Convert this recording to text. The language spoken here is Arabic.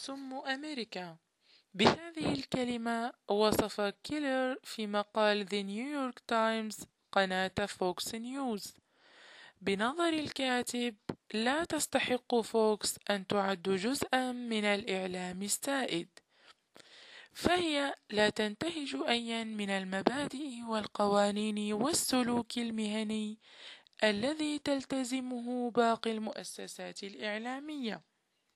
سم أمريكا. بهذه الكلمة وصف كيلر في مقال The New York Times قناة فوكس نيوز. بنظر الكاتب، لا تستحق فوكس أن تعد جزءا من الإعلام السائد، فهي لا تنتهج أيا من المبادئ والقوانين والسلوك المهني الذي تلتزمه باقي المؤسسات الإعلامية.